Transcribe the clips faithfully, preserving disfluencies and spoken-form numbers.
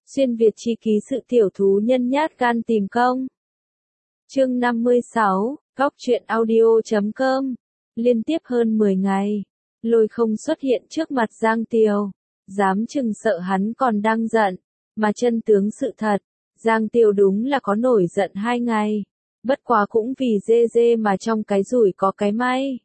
Xuyên Việt chi ký sự tiểu thú nhân nhát gan tìm công. Chương năm mươi sáu, Góc truyện audio chấm com. Liên tiếp hơn mười ngày, Lôi không xuất hiện trước mặt Giang Tiều. Dám chừng sợ hắn còn đang giận, mà chân tướng sự thật, Giang Tiều đúng là có nổi giận hai ngày. Bất quá cũng vì dê dê mà trong cái rủi có cái may.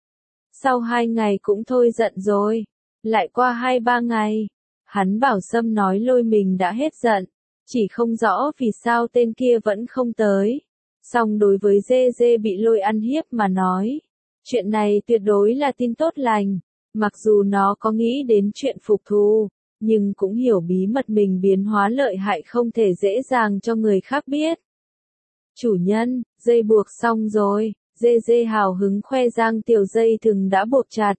Sau hai ngày cũng thôi giận rồi. Lại qua hai ba ngày. Hắn bảo Sâm nói Lôi mình đã hết giận. Chỉ không rõ vì sao tên kia vẫn không tới. Song đối với dê dê bị Lôi ăn hiếp mà nói. Chuyện này tuyệt đối là tin tốt lành. Mặc dù nó có nghĩ đến chuyện phục thù. Nhưng cũng hiểu bí mật mình biến hóa lợi hại không thể dễ dàng cho người khác biết. Chủ nhân, dây buộc xong rồi. Dê dê hào hứng khoe Giang Tiều dây thừng đã buộc chặt.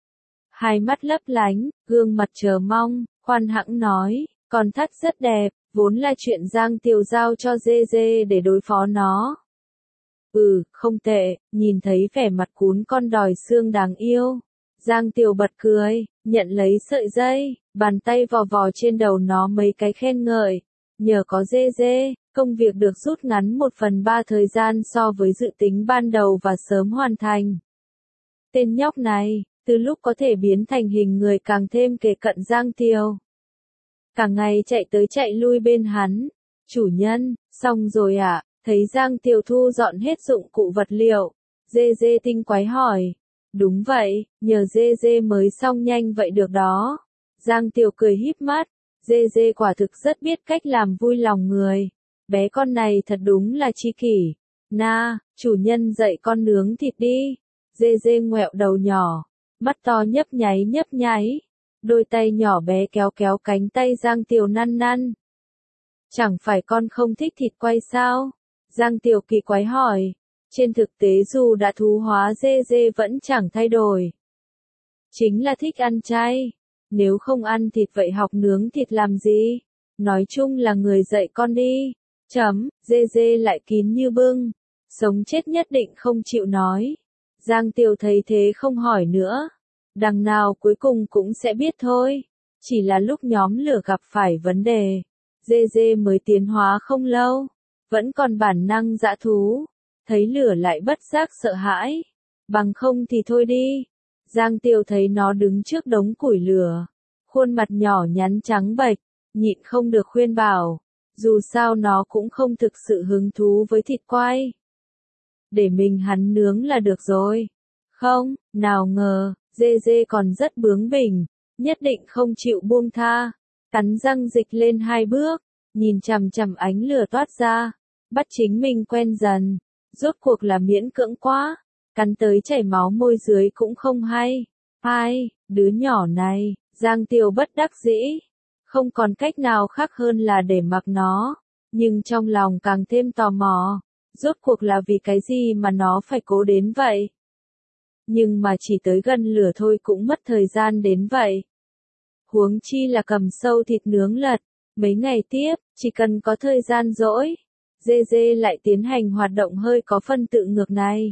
Hai mắt lấp lánh, gương mặt chờ mong, khoan hãng nói, con thắt rất đẹp, vốn là chuyện Giang Tiều giao cho dê dê để đối phó nó. Ừ, không tệ, nhìn thấy vẻ mặt cún con đòi xương đáng yêu. Giang Tiều bật cười, nhận lấy sợi dây, bàn tay vò vò trên đầu nó mấy cái khen ngợi. Nhờ có dê dê, công việc được rút ngắn một phần ba thời gian so với dự tính ban đầu và sớm hoàn thành. Tên nhóc này, từ lúc có thể biến thành hình người càng thêm kề cận Giang Tiều. Cả ngày chạy tới chạy lui bên hắn. Chủ nhân, xong rồi ạ, à? Thấy Giang Tiều thu dọn hết dụng cụ vật liệu. Dê dê tinh quái hỏi. Đúng vậy, nhờ dê dê mới xong nhanh vậy được đó. Giang Tiều cười híp mắt. Dê dê quả thực rất biết cách làm vui lòng người. Bé con này thật đúng là chi kỷ. Na, chủ nhân dạy con nướng thịt đi. Dê dê ngoẹo đầu nhỏ. Mắt to nhấp nháy nhấp nháy. Đôi tay nhỏ bé kéo kéo cánh tay Giang Tiều năn năn. Chẳng phải con không thích thịt quay sao? Giang Tiều kỳ quái hỏi. Trên thực tế dù đã thú hóa dê dê vẫn chẳng thay đổi. Chính là thích ăn chay. Nếu không ăn thịt vậy học nướng thịt làm gì? Nói chung là người dạy con đi. Chấm, dê dê lại kín như bưng. Sống chết nhất định không chịu nói. Giang Tiều thấy thế không hỏi nữa. Đằng nào cuối cùng cũng sẽ biết thôi. Chỉ là lúc nhóm lửa gặp phải vấn đề. Dê dê mới tiến hóa không lâu. Vẫn còn bản năng dã thú. Thấy lửa lại bất giác sợ hãi. Bằng không thì thôi đi. Giang Tiều thấy nó đứng trước đống củi lửa. Khuôn mặt nhỏ nhắn trắng bệch. Nhịn không được khuyên bảo. Dù sao nó cũng không thực sự hứng thú với thịt quay. Để mình hắn nướng là được rồi. Không, nào ngờ, dê dê còn rất bướng bỉnh. Nhất định không chịu buông tha. Cắn răng dịch lên hai bước. Nhìn chằm chằm ánh lửa toát ra. Bắt chính mình quen dần. Rốt cuộc là miễn cưỡng quá. Cắn tới chảy máu môi dưới cũng không hay. Ai, đứa nhỏ này, Giang Tiều bất đắc dĩ. Không còn cách nào khác hơn là để mặc nó. Nhưng trong lòng càng thêm tò mò. Rốt cuộc là vì cái gì mà nó phải cố đến vậy? Nhưng mà chỉ tới gần lửa thôi cũng mất thời gian đến vậy. Huống chi là cầm sâu thịt nướng lật. Mấy ngày tiếp, chỉ cần có thời gian rỗi. Dê dê lại tiến hành hoạt động hơi có phân tự ngược này.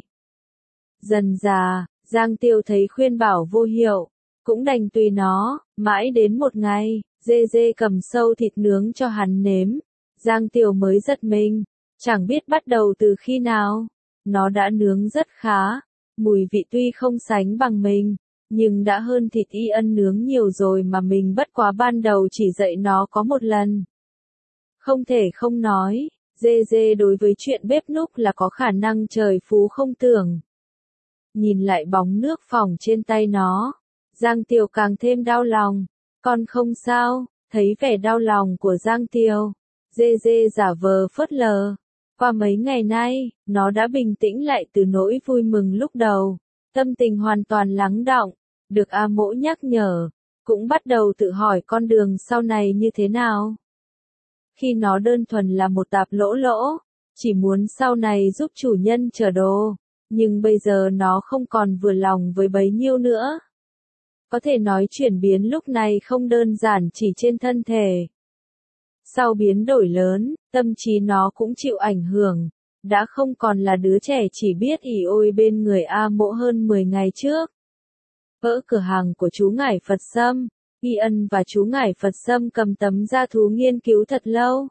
Dần dà, Giang Tiều thấy khuyên bảo vô hiệu. Cũng đành tùy nó, mãi đến một ngày, dê dê cầm sâu thịt nướng cho hắn nếm. Giang Tiều mới giật mình, chẳng biết bắt đầu từ khi nào. Nó đã nướng rất khá, mùi vị tuy không sánh bằng mình, nhưng đã hơn thịt y ân nướng nhiều rồi mà mình bất quá ban đầu chỉ dạy nó có một lần. Không thể không nói, dê dê đối với chuyện bếp núc là có khả năng trời phú không tưởng. Nhìn lại bóng nước phỏng trên tay nó, Giang Tiều càng thêm đau lòng. Con không sao, thấy vẻ đau lòng của Giang Tiều. Dê dê giả vờ phớt lờ. Qua mấy ngày nay, nó đã bình tĩnh lại từ nỗi vui mừng lúc đầu. Tâm tình hoàn toàn lắng đọng. Được A Mỗ nhắc nhở. Cũng bắt đầu tự hỏi con đường sau này như thế nào. Khi nó đơn thuần là một tạp lỗ lỗ. Chỉ muốn sau này giúp chủ nhân chở đồ. Nhưng bây giờ nó không còn vừa lòng với bấy nhiêu nữa. Có thể nói chuyển biến lúc này không đơn giản chỉ trên thân thể. Sau biến đổi lớn, tâm trí nó cũng chịu ảnh hưởng. Đã không còn là đứa trẻ chỉ biết ỉ ôi bên người A Mỗ hơn mười ngày trước. Ở cửa hàng của chú ngải Phật Sâm, Ian và chú ngải Phật Sâm cầm tấm da thú nghiên cứu thật lâu.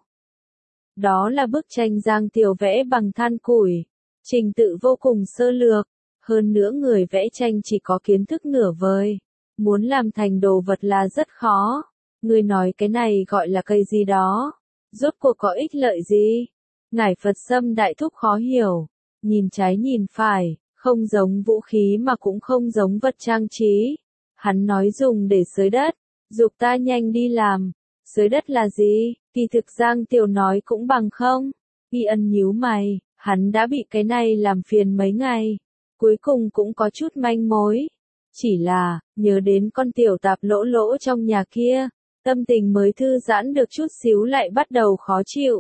Đó là bức tranh Giang Tiều vẽ bằng than củi, trình tự vô cùng sơ lược, hơn nữa người vẽ tranh chỉ có kiến thức nửa vời, muốn làm thành đồ vật là rất khó. Người nói cái này gọi là cây gì đó, rốt cuộc có ích lợi gì? Ngải Phật Sâm đại thúc khó hiểu, nhìn trái nhìn phải, không giống vũ khí mà cũng không giống vật trang trí. Hắn nói dùng để xới đất, giục ta nhanh đi làm. Xới đất là gì? Kỳ thực Giang Tiều nói cũng bằng không. Ian nhíu mày, hắn đã bị cái này làm phiền mấy ngày, cuối cùng cũng có chút manh mối. Chỉ là, nhớ đến con tiểu tạp lỗ lỗ trong nhà kia, tâm tình mới thư giãn được chút xíu lại bắt đầu khó chịu.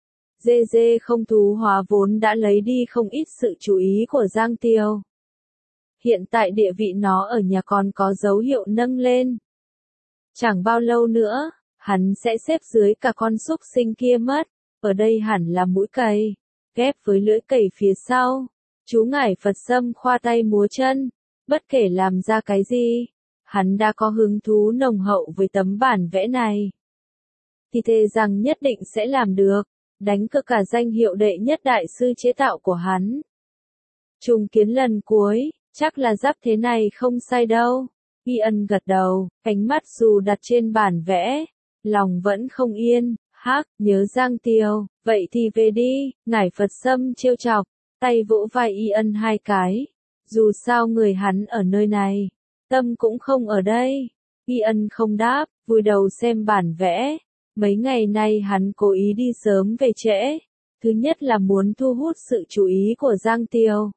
Dê dê không thú hóa vốn đã lấy đi không ít sự chú ý của Giang Tiều. Hiện tại địa vị nó ở nhà còn có dấu hiệu nâng lên. Chẳng bao lâu nữa, hắn sẽ xếp dưới cả con súc sinh kia mất. Ở đây hẳn là mũi cày, ghép với lưỡi cày phía sau. Chú ngải Phật Sâm khoa tay múa chân, bất kể làm ra cái gì, hắn đã có hứng thú nồng hậu với tấm bản vẽ này. Thì thề rằng nhất định sẽ làm được, đánh cược cả danh hiệu đệ nhất đại sư chế tạo của hắn. Trùng kiến lần cuối, chắc là giáp thế này không sai đâu. Ian gật đầu, ánh mắt dù đặt trên bản vẽ, lòng vẫn không yên. Hắc, nhớ Giang Tiều, vậy thì về đi. Ngải Phật Sâm trêu chọc, tay vỗ vai Ian hai cái. Dù sao người hắn ở nơi này, tâm cũng không ở đây. Ian không đáp, vùi đầu xem bản vẽ. Mấy ngày nay hắn cố ý đi sớm về trễ. Thứ nhất là muốn thu hút sự chú ý của Giang Tiều.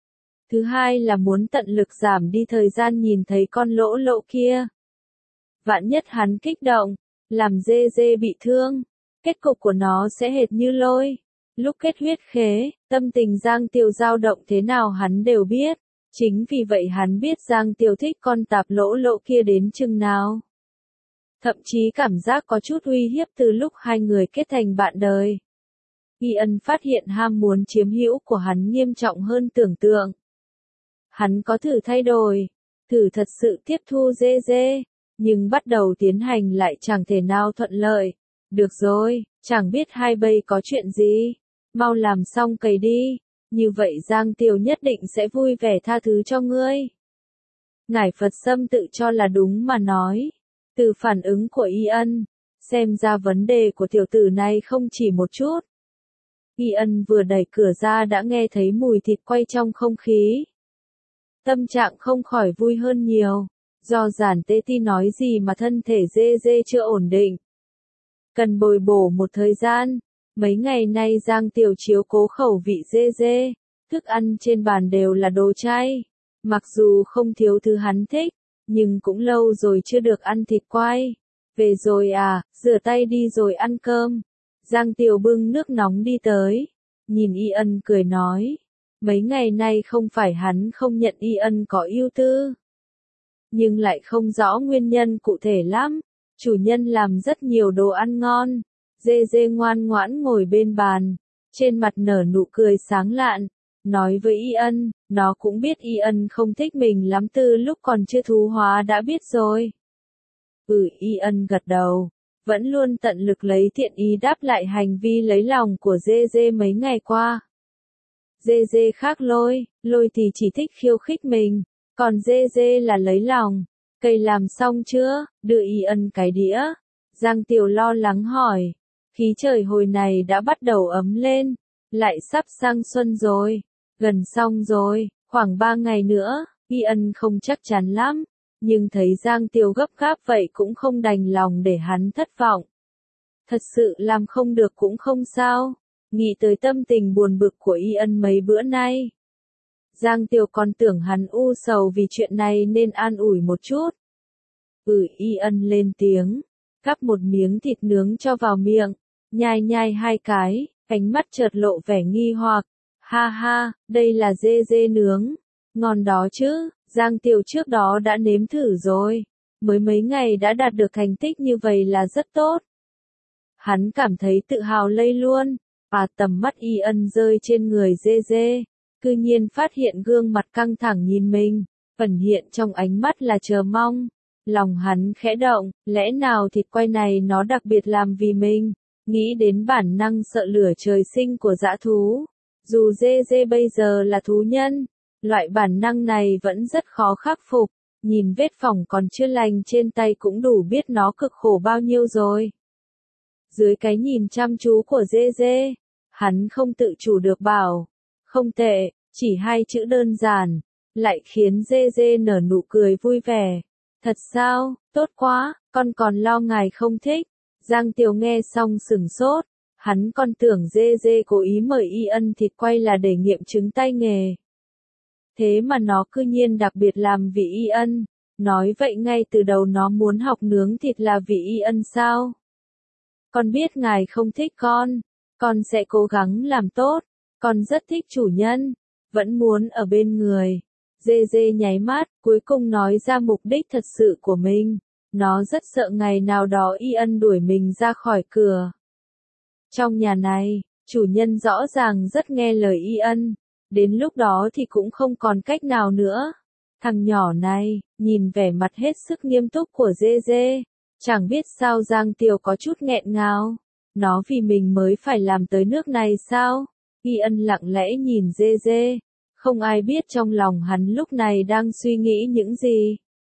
Thứ hai là muốn tận lực giảm đi thời gian nhìn thấy con lỗ lỗ kia. Vạn nhất hắn kích động, làm dê dê bị thương, kết cục của nó sẽ hệt như lôi. Lúc kết huyết khế, tâm tình Giang Tiều dao động thế nào hắn đều biết. Chính vì vậy hắn biết Giang Tiều thích con tạp lỗ lỗ kia đến chừng nào. Thậm chí cảm giác có chút uy hiếp từ lúc hai người kết thành bạn đời. Ian phát hiện ham muốn chiếm hữu của hắn nghiêm trọng hơn tưởng tượng. Hắn có thử thay đổi, thử thật sự tiếp thu dê dê, nhưng bắt đầu tiến hành lại chẳng thể nào thuận lợi. Được rồi, chẳng biết hai bây có chuyện gì, mau làm xong cày đi, như vậy Giang Tiều nhất định sẽ vui vẻ tha thứ cho ngươi. Ngải Phật Sâm tự cho là đúng mà nói, từ phản ứng của Ian, xem ra vấn đề của tiểu tử này không chỉ một chút. Ian vừa đẩy cửa ra đã nghe thấy mùi thịt quay trong không khí. Tâm trạng không khỏi vui hơn nhiều, do giản tê ti nói gì mà thân thể dê dê chưa ổn định. Cần bồi bổ một thời gian, mấy ngày nay Giang Tiều chiếu cố khẩu vị dê dê, thức ăn trên bàn đều là đồ chay. Mặc dù không thiếu thứ hắn thích, nhưng cũng lâu rồi chưa được ăn thịt quay. Về rồi à, rửa tay đi rồi ăn cơm. Giang Tiều bưng nước nóng đi tới, nhìn Ian cười nói. Mấy ngày nay không phải hắn không nhận Ian có ưu tư, nhưng lại không rõ nguyên nhân cụ thể lắm. Chủ nhân làm rất nhiều đồ ăn ngon. Dê dê ngoan ngoãn ngồi bên bàn, trên mặt nở nụ cười sáng lạn, nói với Ian, nó cũng biết Ian không thích mình lắm từ lúc còn chưa thú hóa đã biết rồi. Ừ, Ian gật đầu, vẫn luôn tận lực lấy thiện ý đáp lại hành vi lấy lòng của dê dê mấy ngày qua. Dê dê khác lôi, lôi thì chỉ thích khiêu khích mình, còn dê dê là lấy lòng. Cây làm xong chưa, đưa Ian cái đĩa. Giang Tiều lo lắng hỏi, khí trời hồi này đã bắt đầu ấm lên, lại sắp sang xuân rồi, gần xong rồi, khoảng ba ngày nữa. Ian không chắc chắn lắm, nhưng thấy Giang Tiều gấp gáp vậy cũng không đành lòng để hắn thất vọng. Thật sự làm không được cũng không sao. Nghĩ tới tâm tình buồn bực của Ian mấy bữa nay, Giang Tiều còn tưởng hắn u sầu vì chuyện này nên an ủi một chút. Ừ, Ian lên tiếng, cắp một miếng thịt nướng cho vào miệng, nhai nhai hai cái, ánh mắt chợt lộ vẻ nghi hoặc. Ha ha, đây là dê dê nướng, ngon đó chứ. Giang Tiều trước đó đã nếm thử rồi, mới mấy ngày đã đạt được thành tích như vậy là rất tốt. Hắn cảm thấy tự hào lây luôn. À, tầm mắt Ian rơi trên người dê dê, cư nhiên phát hiện gương mặt căng thẳng nhìn mình, ẩn hiện trong ánh mắt là chờ mong. Lòng hắn khẽ động, lẽ nào thịt quay này nó đặc biệt làm vì mình, nghĩ đến bản năng sợ lửa trời sinh của dã thú. Dù dê dê bây giờ là thú nhân, loại bản năng này vẫn rất khó khắc phục, nhìn vết phỏng còn chưa lành trên tay cũng đủ biết nó cực khổ bao nhiêu rồi. Dưới cái nhìn chăm chú của dê dê, hắn không tự chủ được bảo, không tệ, chỉ hai chữ đơn giản, lại khiến dê dê nở nụ cười vui vẻ. Thật sao, tốt quá, con còn lo ngài không thích. Giang Tiều nghe xong sửng sốt, hắn còn tưởng dê dê cố ý mời y ân thịt quay là để nghiệm chứng tay nghề. Thế mà nó cư nhiên đặc biệt làm vì y ân, nói vậy ngay từ đầu nó muốn học nướng thịt là vì y ân sao? Con biết ngài không thích con, con sẽ cố gắng làm tốt, con rất thích chủ nhân, vẫn muốn ở bên người. Dê dê nháy mắt, cuối cùng nói ra mục đích thật sự của mình. Nó rất sợ ngày nào đó y ân đuổi mình ra khỏi cửa. Trong nhà này, chủ nhân rõ ràng rất nghe lời y ân. Đến lúc đó thì cũng không còn cách nào nữa. Thằng nhỏ này, nhìn vẻ mặt hết sức nghiêm túc của dê dê. Chẳng biết sao Giang Tiều có chút nghẹn ngào. Nó vì mình mới phải làm tới nước này sao? Y ân lặng lẽ nhìn dê dê. Không ai biết trong lòng hắn lúc này đang suy nghĩ những gì.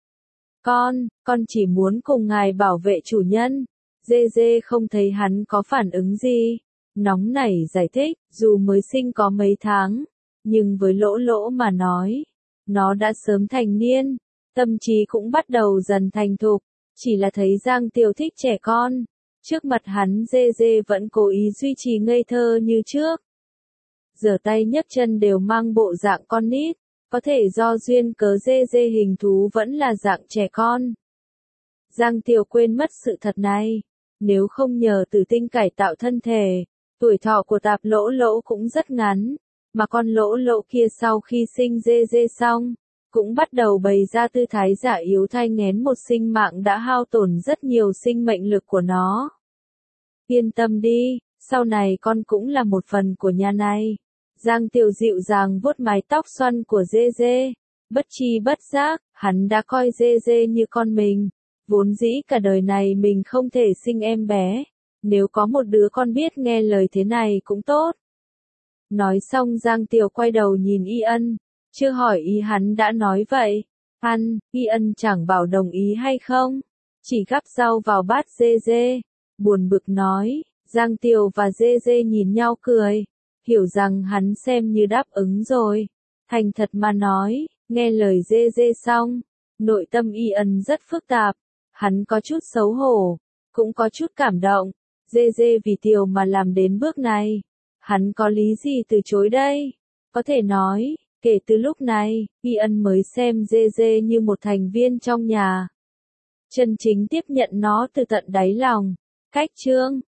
Con, con chỉ muốn cùng ngài bảo vệ chủ nhân. Dê dê không thấy hắn có phản ứng gì. Nóng nảy giải thích, dù mới sinh có mấy tháng, nhưng với lỗ lỗ mà nói, nó đã sớm thành niên, tâm trí cũng bắt đầu dần thành thục, chỉ là thấy Giang Tiều thích trẻ con. Trước mặt hắn dê dê vẫn cố ý duy trì ngây thơ như trước. Giở tay nhấc chân đều mang bộ dạng con nít, có thể do duyên cớ dê dê hình thú vẫn là dạng trẻ con. Giang Tiều quên mất sự thật này, nếu không nhờ tử tinh cải tạo thân thể, tuổi thọ của tạp lỗ lỗ cũng rất ngắn, mà con lỗ lỗ kia sau khi sinh dê dê xong, cũng bắt đầu bày ra tư thái giả yếu thai nghén một sinh mạng đã hao tổn rất nhiều sinh mệnh lực của nó. Yên tâm đi, sau này con cũng là một phần của nhà này. Giang Tiều dịu dàng vuốt mái tóc xoăn của dê dê, bất chi bất giác, hắn đã coi dê dê như con mình. Vốn dĩ cả đời này mình không thể sinh em bé, nếu có một đứa con biết nghe lời thế này cũng tốt. Nói xong Giang Tiều quay đầu nhìn Y Ân, chưa hỏi ý hắn đã nói vậy. Ăn, Y Ân chẳng bảo đồng ý hay không, chỉ gắp rau vào bát dê dê, buồn bực nói. Giang Tiều và dê dê nhìn nhau cười, hiểu rằng hắn xem như đáp ứng rồi. Thành thật mà nói, nghe lời dê dê xong, nội tâm Y Ân rất phức tạp, hắn có chút xấu hổ, cũng có chút cảm động. Dê dê vì Tiều mà làm đến bước này, hắn có lý gì từ chối đây? Có thể nói, kể từ lúc này, Y Ân mới xem dê dê như một thành viên trong nhà. Chân chính tiếp nhận nó từ tận đáy lòng. Cách chương